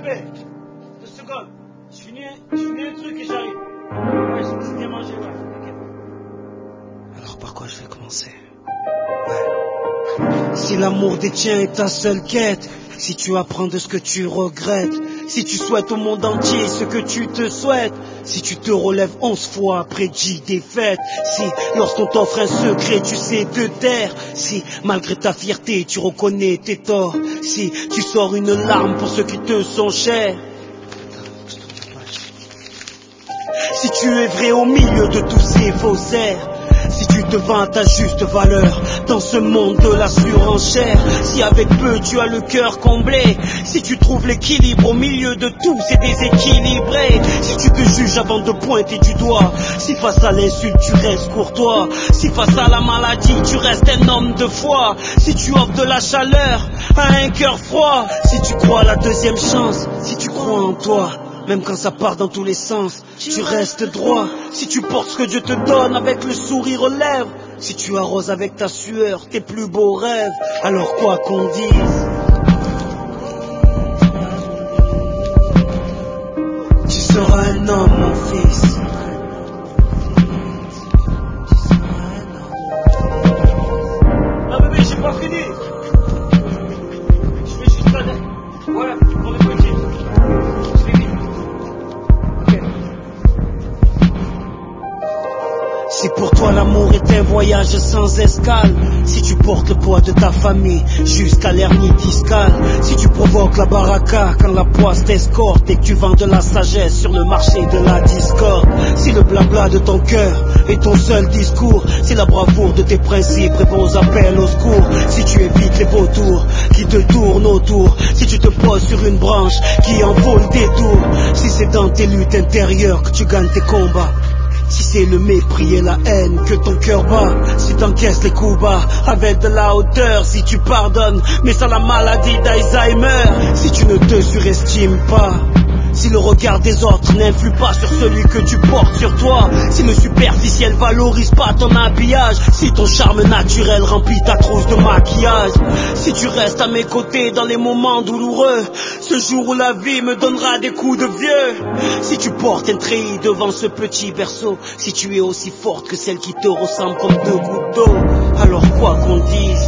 bébé, 2 secondes. Je finis un truc et j'arrive. Ouais, j'ai bien mangé, ouais, t'inquiète. Alors par quoi je vais commencer? Si l'amour des tiens est ta seule quête, si tu apprends de ce que tu regrettes, si tu souhaites au monde entier ce que tu te souhaites, si tu te relèves 11 fois après 10 défaites, si lorsqu'on t'offre un secret tu sais te taire, si malgré ta fierté tu reconnais tes torts, si tu sors une larme pour ceux qui te sont chers, si tu es vrai au milieu de tous ces faussaires, si tu te vends à ta juste valeur dans ce monde de la surenchère, si avec peu tu as le cœur comblé, si tu trouves l'équilibre au milieu de tout c'est déséquilibré, si tu te juges avant de pointer du doigt, si face à l'insulte tu restes courtois, si face à la maladie tu restes un homme de foi, si tu offres de la chaleur à un cœur froid, si tu crois à la deuxième chance, si tu crois en toi, même quand ça part dans tous les sens, tu restes droit. Si tu portes ce que Dieu te donne avec le sourire aux lèvres, si tu arroses avec ta sueur tes plus beaux rêves, alors quoi qu'on dise, tu seras un homme, mon fils. Non bébé, j'ai pas fini. Je fais juste la dernière. Voilà, pour le petit. Je finis. Ok. Si pour toi l'amour est un voyage sans escale, si tu portes le poids de ta famille jusqu'à l'hernie discale, si tu provoques la baraka quand la poisse t'escorte et que tu vends de la sagesse sur le marché de la discorde, si le blabla de ton cœur est ton seul discours, si la bravoure de tes principes répond aux appels au secours, si tu évites les vautours qui te tournent autour, si tu te poses sur une branche qui en vaut le détour, si c'est dans tes luttes intérieures que tu gagnes tes combats, si c'est le mépris et la haine que ton cœur bat, si t'encaisses les coups bas avec de la hauteur, si tu pardonnes mais sans la maladie d'Alzheimer, si tu ne te surestimes pas, si le regard des autres n'influe pas sur celui que tu portes sur toi, si le superficiel valorise pas ton habillage, si ton charme naturel remplit ta trousse de maquillage, si tu restes à mes côtés dans les moments douloureux, ce jour où la vie me donnera des coups de vieux, si tu portes un treillis devant ce petit berceau, si tu es aussi forte que celle qui te ressemble comme 2 gouttes d'eau, alors quoi qu'on dise,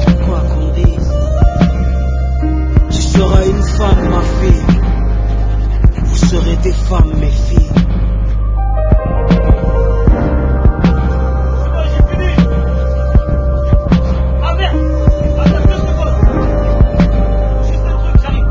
tu seras une femme ma fille. Vous serez des femmes, mes filles. J'ai fini. Ah merde. Attends 2 secondes. Juste un truc, j'arrive.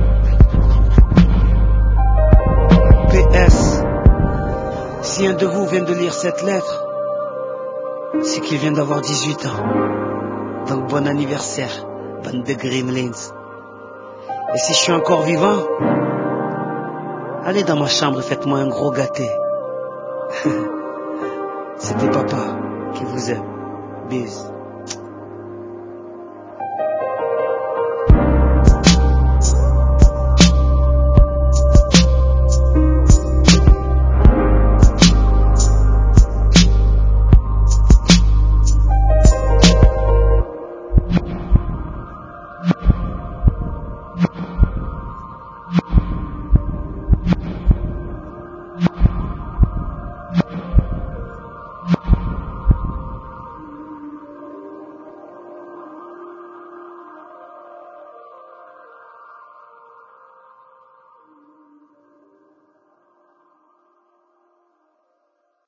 PS. Si un de vous vient de lire cette lettre, c'est qu'il vient d'avoir 18 ans. Donc bon anniversaire, bande de gremlins. Et si je suis encore vivant, allez dans ma chambre et faites-moi un gros gâté. C'était papa qui vous aime. Bis.